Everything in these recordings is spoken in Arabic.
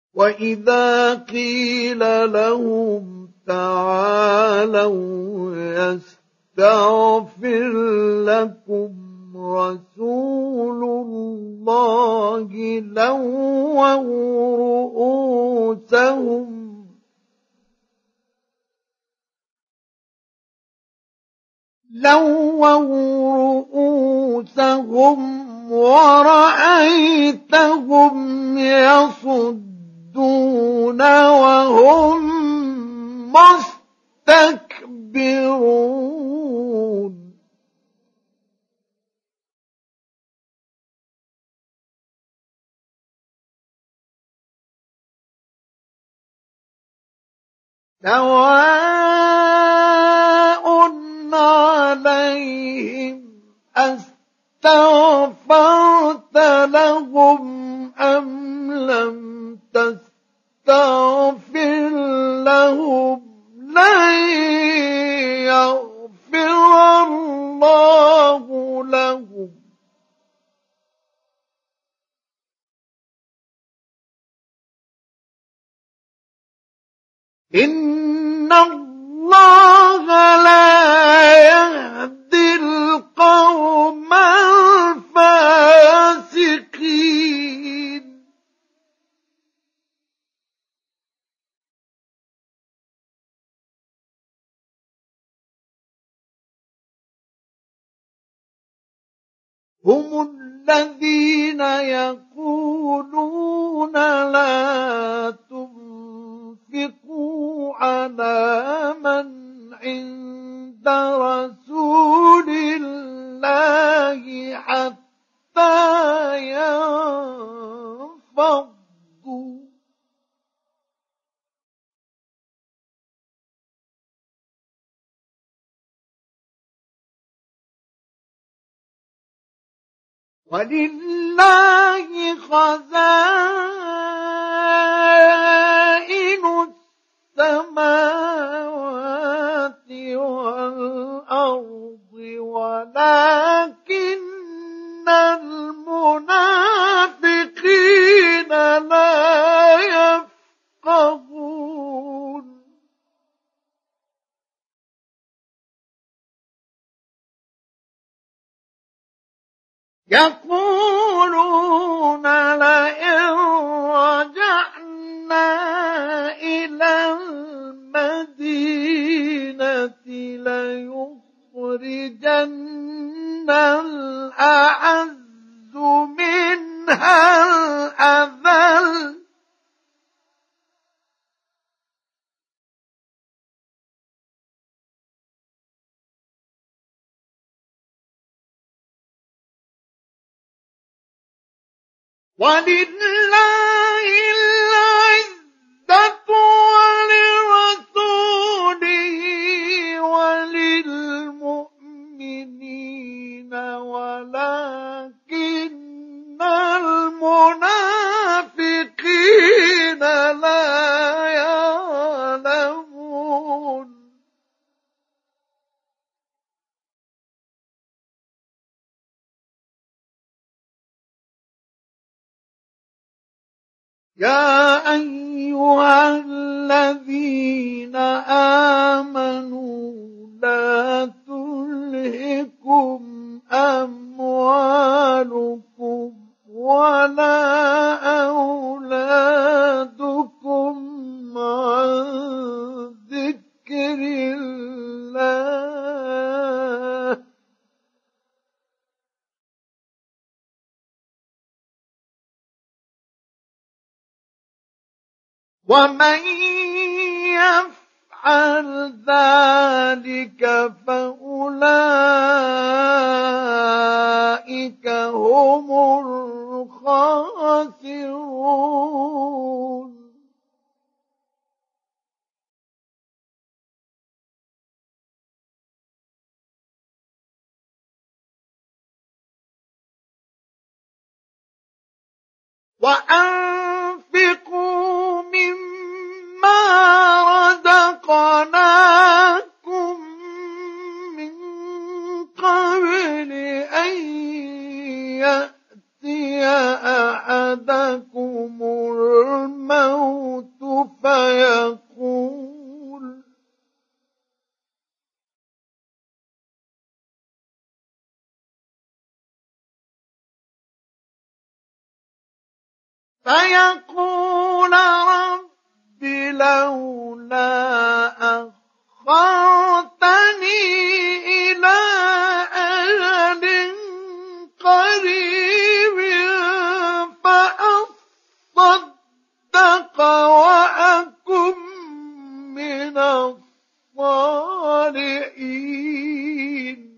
وإذا قيل لهم تعالوا يستغفر لكم رسول الله لووا رؤوسهم ورأيتهم يصدون وهم مستكبرون سواء عليهم أستغفرت لهم أم لم تستغفر لهم لن يغفر الله لهم إن الله لا يهدي القوم الفاسقين هم الذين يقولون لا تنفقوا على من عند رسول الله حتى ينفضوا ولله خزائن السماوات والأرض ولكن المنافقين لا يفقهون يقولون لئن رجعنا إلى المدينة ليخرجن الأعز منها الأذل ولله العزة ولرسوله وللمؤمنين ولكن المنافقين لا يعلمون يا أيها الذين آمنوا لا تلهكم أموالكم ولا أولادكم عن ذكر الله ومن يفعل ذلك فأولئك هم الخاسرون وأنفقوا مما رزقناكم من قبل أن يأتي أحدكم الموت فيقول رب لولا أخرتني إلى أجل قريب فأصدق وأكن من الصالحين.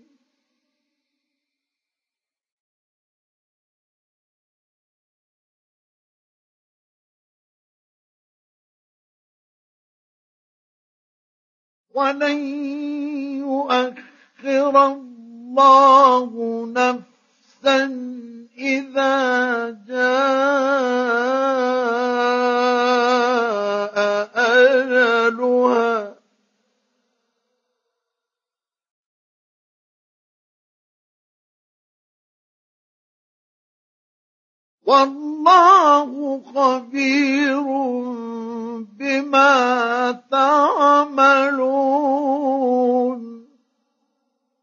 ولن يؤخر الله نفسا إذا جاء أجلها والله خبير بما